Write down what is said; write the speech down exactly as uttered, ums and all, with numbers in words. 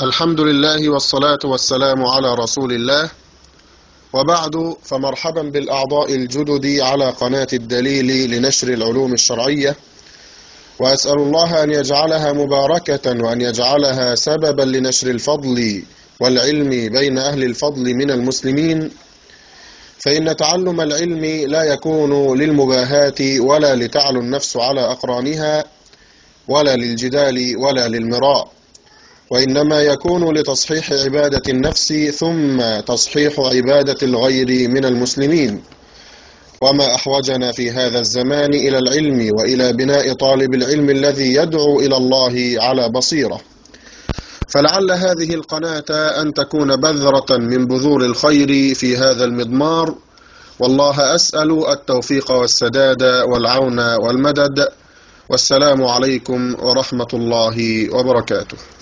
الحمد لله والصلاة والسلام على رسول الله، وبعد، فمرحبا بالأعضاء الجدد على قناة الدليل لنشر العلوم الشرعية، وأسأل الله أن يجعلها مباركة وأن يجعلها سببا لنشر الفضل والعلم بين أهل الفضل من المسلمين، فإن تعلم العلم لا يكون للمباهاة ولا لتعلو النفس على أقرانها ولا للجدال ولا للمراء، وإنما يكون لتصحيح عبادة النفس ثم تصحيح عبادة الغير من المسلمين. وما أحوجنا في هذا الزمان إلى العلم وإلى بناء طالب العلم الذي يدعو إلى الله على بصيرة. فلعل هذه القناة أن تكون بذرة من بذور الخير في هذا المضمار، والله أسأل التوفيق والسداد والعون والمدد. والسلام عليكم ورحمة الله وبركاته.